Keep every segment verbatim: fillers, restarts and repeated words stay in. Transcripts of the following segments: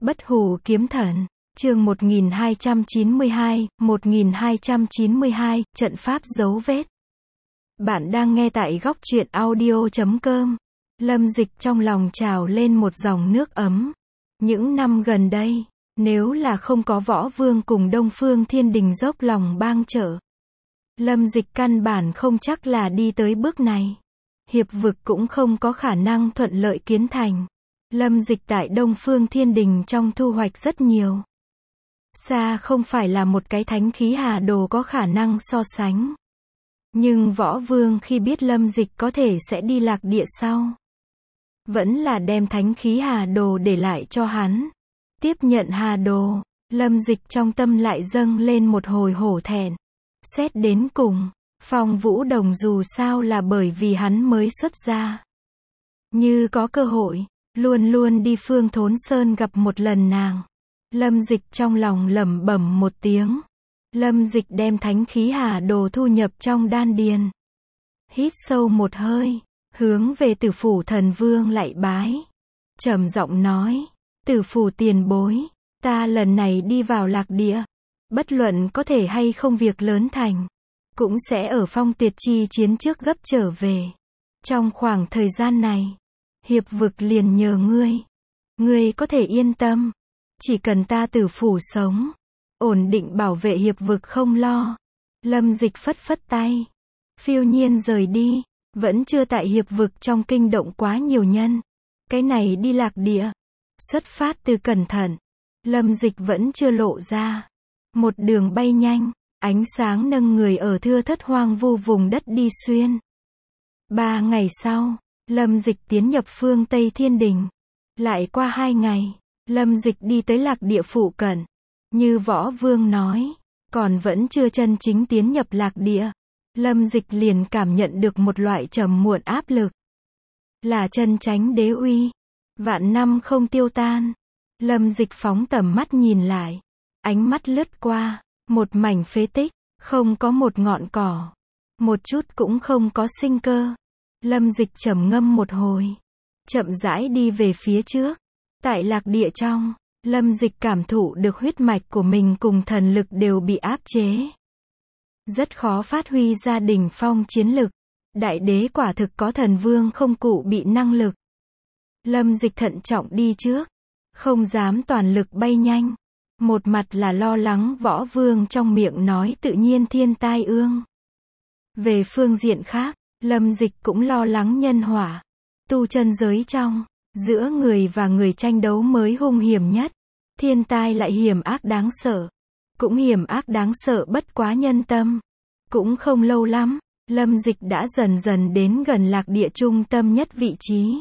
Bất hủ kiếm thần, chương một nghìn hai trăm chín mươi hai, một nghìn hai trăm chín mươi hai, trận pháp dấu vết. Bạn đang nghe tại góc truyện audio chấm com. Lâm Dịch trong lòng trào lên một dòng nước ấm. Những năm gần đây, nếu là không có Võ Vương cùng Đông Phương Thiên Đình dốc lòng bang trợ, Lâm Dịch căn bản không chắc là đi tới bước này. Hiệp vực cũng không có khả năng thuận lợi kiến thành. Lâm Dịch tại Đông Phương Thiên Đình trong thu hoạch rất nhiều. Xa không phải là một cái thánh khí hà đồ có khả năng so sánh. Nhưng Võ Vương khi biết Lâm Dịch có thể sẽ đi lạc địa sau, vẫn là đem thánh khí hà đồ để lại cho hắn. Tiếp nhận hà đồ, Lâm Dịch trong tâm lại dâng lên một hồi hổ thẹn. Xét đến cùng, Phong Vũ Đồng dù sao là bởi vì hắn mới xuất gia. Như có cơ hội, luôn luôn đi Phương Thốn Sơn gặp một lần nàng. Lâm Dịch trong lòng lẩm bẩm một tiếng. Lâm Dịch đem thánh khí hà đồ thu nhập trong đan điền. Hít sâu một hơi, hướng về Tử Phủ Thần Vương lạy bái. Trầm giọng nói, Tử Phủ tiền bối, ta lần này đi vào lạc địa, bất luận có thể hay không việc lớn thành, cũng sẽ ở phong tiệt chi chiến trước gấp trở về. Trong khoảng thời gian này, hiệp vực liền nhờ ngươi. Ngươi có thể yên tâm. Chỉ cần ta Tử Phủ sống, ổn định bảo vệ hiệp vực không lo. Lâm Dịch phất phất tay, phiêu nhiên rời đi. Vẫn chưa tại hiệp vực trong kinh động quá nhiều nhân. Cái này đi lạc địa, xuất phát từ cẩn thận, Lâm Dịch vẫn chưa lộ ra. Một đường bay nhanh, ánh sáng nâng người ở thưa thất hoang vu vùng đất đi xuyên. Ba ngày sau, Lâm Dịch tiến nhập phương Tây Thiên Đình. Lại qua hai ngày, Lâm Dịch đi tới lạc địa phụ cận. Như Võ Vương nói, còn vẫn chưa chân chính tiến nhập lạc địa. Lâm Dịch liền cảm nhận được một loại trầm muộn áp lực. Là chân chánh đế uy. Vạn năm không tiêu tan. Lâm Dịch phóng tầm mắt nhìn lại. Ánh mắt lướt qua, một mảnh phế tích, không có một ngọn cỏ. Một chút cũng không có sinh cơ. Lâm Dịch trầm ngâm một hồi, chậm rãi đi về phía trước. Tại lạc địa trong, Lâm Dịch cảm thụ được huyết mạch của mình cùng thần lực đều bị áp chế. Rất khó phát huy ra đỉnh phong chiến lực. Đại đế quả thực có thần vương không cụ bị năng lực. Lâm Dịch thận trọng đi trước, không dám toàn lực bay nhanh. Một mặt là lo lắng Võ Vương trong miệng nói tự nhiên thiên tai ương. Về phương diện khác, Lâm Dịch cũng lo lắng nhân họa. Tu chân giới trong, giữa người và người tranh đấu mới hung hiểm nhất. Thiên tai lại hiểm ác đáng sợ. Cũng hiểm ác đáng sợ bất quá nhân tâm. Cũng không lâu lắm, Lâm Dịch đã dần dần đến gần lạc địa trung tâm nhất vị trí.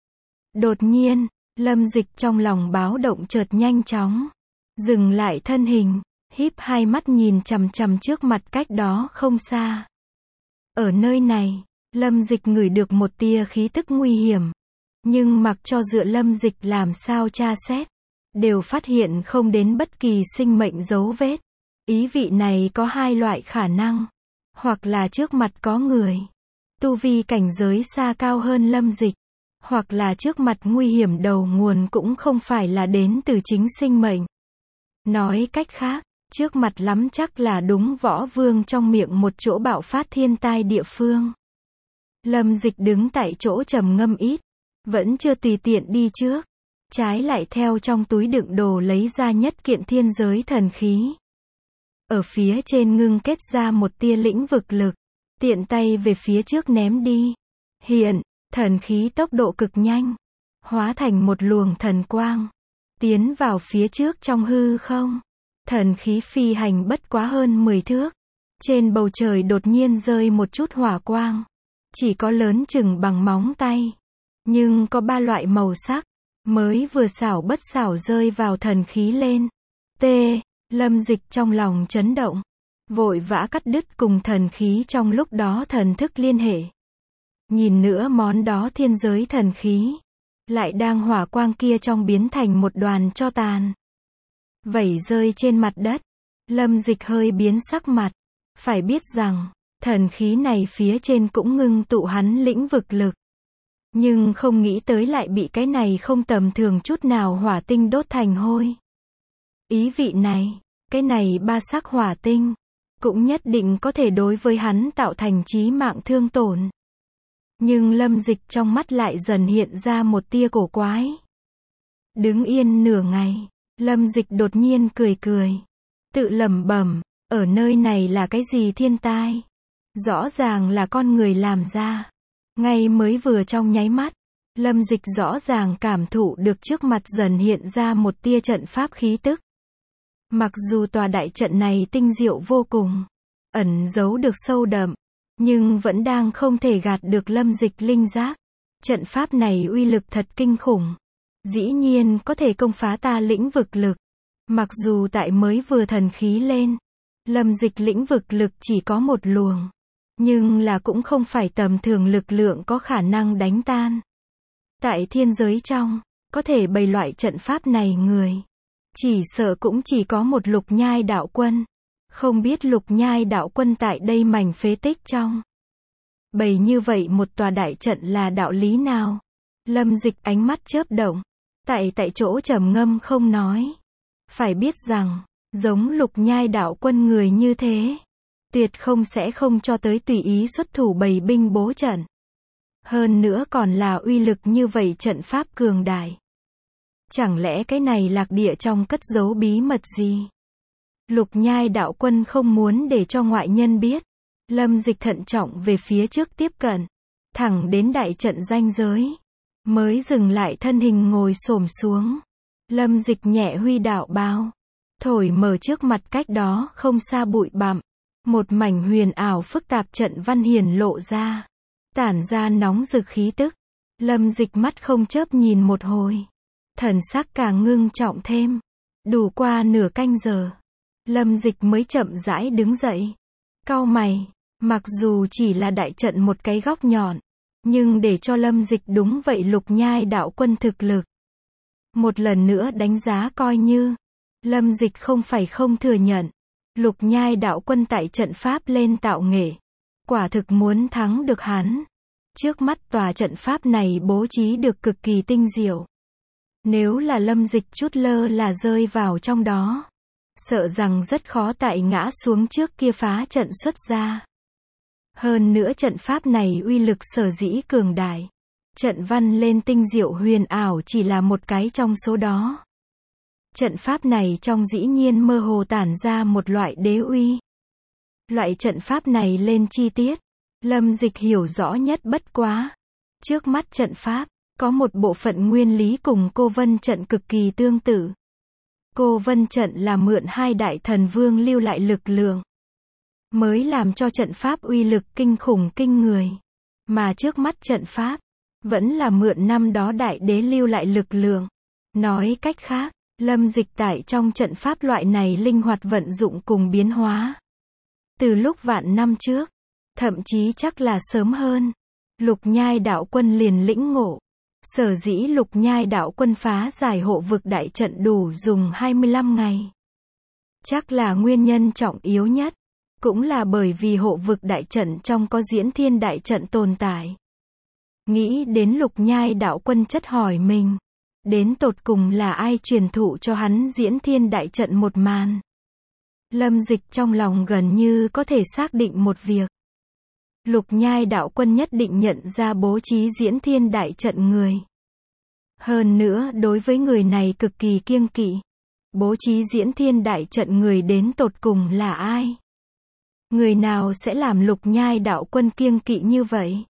Đột nhiên, Lâm Dịch trong lòng báo động chợt nhanh chóng. Dừng lại thân hình, híp hai mắt nhìn chằm chằm trước mặt cách đó không xa. Ở nơi này, Lâm Dịch ngửi được một tia khí tức nguy hiểm. Nhưng mặc cho dựa Lâm Dịch làm sao tra xét, đều phát hiện không đến bất kỳ sinh mệnh dấu vết. Ý vị này có hai loại khả năng. Hoặc là trước mặt có người, tu vi cảnh giới xa cao hơn Lâm Dịch. Hoặc là trước mặt nguy hiểm đầu nguồn cũng không phải là đến từ chính sinh mệnh. Nói cách khác, trước mặt lắm chắc là đúng Võ Vương trong miệng một chỗ bạo phát thiên tai địa phương. Lâm Dịch đứng tại chỗ trầm ngâm ít, vẫn chưa tùy tiện đi trước. Trái lại theo trong túi đựng đồ lấy ra nhất kiện thiên giới thần khí. Ở phía trên ngưng kết ra một tia lĩnh vực lực, tiện tay về phía trước ném đi. Hiện, thần khí tốc độ cực nhanh, hóa thành một luồng thần quang, tiến vào phía trước trong hư không. Thần khí phi hành bất quá hơn mười thước. Trên bầu trời đột nhiên rơi một chút hỏa quang. Chỉ có lớn chừng bằng móng tay. Nhưng có ba loại màu sắc. Mới vừa xảo bất xảo rơi vào thần khí lên. T. Lâm Dịch trong lòng chấn động. Vội vã cắt đứt cùng thần khí trong lúc đó thần thức liên hệ. Nhìn nữa món đó thiên giới thần khí. Lại đang hỏa quang kia trong biến thành một đoàn tro tàn. Vẩy rơi trên mặt đất. Lâm Dịch hơi biến sắc mặt. Phải biết rằng, thần khí này phía trên cũng ngưng tụ hắn lĩnh vực lực. Nhưng không nghĩ tới lại bị cái này không tầm thường chút nào hỏa tinh đốt thành hôi. Ý vị này, cái này ba sắc hỏa tinh, cũng nhất định có thể đối với hắn tạo thành chí mạng thương tổn. Nhưng Lâm Dịch trong mắt lại dần hiện ra một tia cổ quái. Đứng yên nửa ngày, Lâm Dịch đột nhiên cười cười. Tự lẩm bẩm, ở nơi này là cái gì thiên tai? Rõ ràng là con người làm ra. Ngay mới vừa trong nháy mắt, Lâm Dịch rõ ràng cảm thụ được trước mặt dần hiện ra một tia trận pháp khí tức. Mặc dù tòa đại trận này tinh diệu vô cùng, ẩn giấu được sâu đậm, nhưng vẫn đang không thể gạt được Lâm Dịch linh giác. Trận pháp này uy lực thật kinh khủng. Dĩ nhiên có thể công phá ta lĩnh vực lực. Mặc dù tại mới vừa thần khí lên, Lâm Dịch lĩnh vực lực chỉ có một luồng. Nhưng là cũng không phải tầm thường lực lượng có khả năng đánh tan. Tại thiên giới trong, có thể bày loại trận pháp này người. Chỉ sợ cũng chỉ có một Lục Nhai đạo quân. Không biết Lục Nhai đạo quân tại đây mảnh phế tích trong. Bày như vậy một tòa đại trận là đạo lý nào? Lâm Dịch ánh mắt chớp động. Tại tại chỗ trầm ngâm không nói. Phải biết rằng, giống Lục Nhai đạo quân người như thế. Tuyệt không sẽ không cho tới tùy ý xuất thủ bày binh bố trận. Hơn nữa còn là uy lực như vậy trận pháp cường đại. Chẳng lẽ cái này lạc địa trong cất giấu bí mật gì? Lục Nhai đạo quân không muốn để cho ngoại nhân biết. Lâm Dịch thận trọng về phía trước tiếp cận. Thẳng đến đại trận ranh giới. Mới dừng lại thân hình ngồi xổm xuống. Lâm Dịch nhẹ huy đạo bào. Thổi mở trước mặt cách đó không xa bụi bặm. Một mảnh huyền ảo phức tạp trận văn hiển lộ ra. Tản ra nóng rực khí tức. Lâm Dịch mắt không chớp nhìn một hồi. Thần sắc càng ngưng trọng thêm. Đủ qua nửa canh giờ. Lâm Dịch mới chậm rãi đứng dậy. Cau mày. Mặc dù chỉ là đại trận một cái góc nhọn. Nhưng để cho Lâm Dịch đúng vậy Lục Nhai đạo quân thực lực. Một lần nữa đánh giá coi như. Lâm Dịch không phải không thừa nhận. Lục Nhai đạo quân tại trận pháp lên tạo nghệ. Quả thực muốn thắng được hắn. Trước mắt tòa trận pháp này bố trí được cực kỳ tinh diệu. Nếu là Lâm Dịch chút lơ là rơi vào trong đó. Sợ rằng rất khó tại ngã xuống trước kia phá trận xuất ra. Hơn nữa trận pháp này uy lực sở dĩ cường đại. Trận văn lên tinh diệu huyền ảo chỉ là một cái trong số đó. Trận pháp này trong dĩ nhiên mơ hồ tản ra một loại đế uy. Loại trận pháp này lên chi tiết. Lâm Dịch hiểu rõ nhất bất quá. Trước mắt trận pháp, có một bộ phận nguyên lý cùng Cô Vân trận cực kỳ tương tự. Cô Vân trận là mượn hai đại thần vương lưu lại lực lượng. Mới làm cho trận pháp uy lực kinh khủng kinh người. Mà trước mắt trận pháp, vẫn là mượn năm đó đại đế lưu lại lực lượng. Nói cách khác, Lâm Dịch tại trong trận pháp loại này linh hoạt vận dụng cùng biến hóa. Từ lúc vạn năm trước, thậm chí chắc là sớm hơn, Lục Nhai đạo quân liền lĩnh ngộ. Sở dĩ Lục Nhai đạo quân phá giải hộ vực đại trận đủ dùng hai mươi lăm ngày. Chắc là nguyên nhân trọng yếu nhất. Cũng là bởi vì hộ vực đại trận trong có diễn thiên đại trận tồn tại. Nghĩ đến Lục Nhai đạo quân chất hỏi mình. Đến tột cùng là ai truyền thụ cho hắn diễn thiên đại trận một màn. Lâm Dịch trong lòng gần như có thể xác định một việc. Lục Nhai đạo quân nhất định nhận ra bố trí diễn thiên đại trận người. Hơn nữa đối với người này cực kỳ kiêng kỵ. Bố trí diễn thiên đại trận người đến tột cùng là ai? Người nào sẽ làm Lục Nhai đạo quân kiêng kỵ như vậy?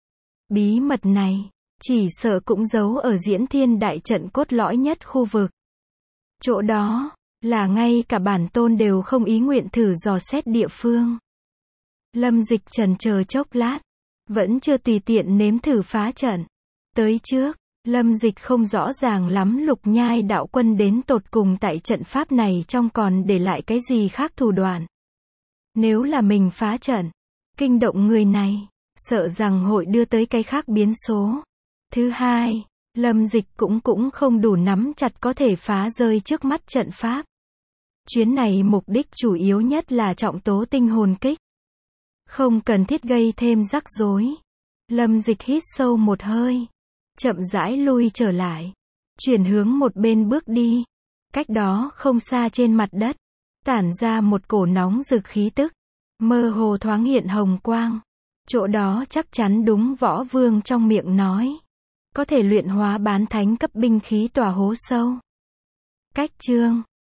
Bí mật này, chỉ sợ cũng giấu ở diễn thiên đại trận cốt lõi nhất khu vực. Chỗ đó, là ngay cả bản tôn đều không ý nguyện thử dò xét địa phương. Lâm Dịch chần chờ chốc lát, vẫn chưa tùy tiện nếm thử phá trận. Tới trước, Lâm Dịch không rõ ràng lắm Lục Nhai đạo quân đến tột cùng tại trận pháp này trong còn để lại cái gì khác thủ đoạn. Nếu là mình phá trận, kinh động người này, sợ rằng hội đưa tới cái khác biến số. Thứ hai, Lâm Dịch cũng cũng không đủ nắm chặt có thể phá rơi trước mắt trận pháp. Chuyến này mục đích chủ yếu nhất là trọng tố tinh hồn kích. Không cần thiết gây thêm rắc rối. Lâm Dịch hít sâu một hơi, chậm rãi lui trở lại, chuyển hướng một bên bước đi. Cách đó không xa trên mặt đất, tản ra một cổ nóng rực khí tức, mơ hồ thoáng hiện hồng quang. Chỗ đó chắc chắn đúng Võ Vương trong miệng nói, có thể luyện hóa bán thánh cấp binh khí tỏa hố sâu. Cách chương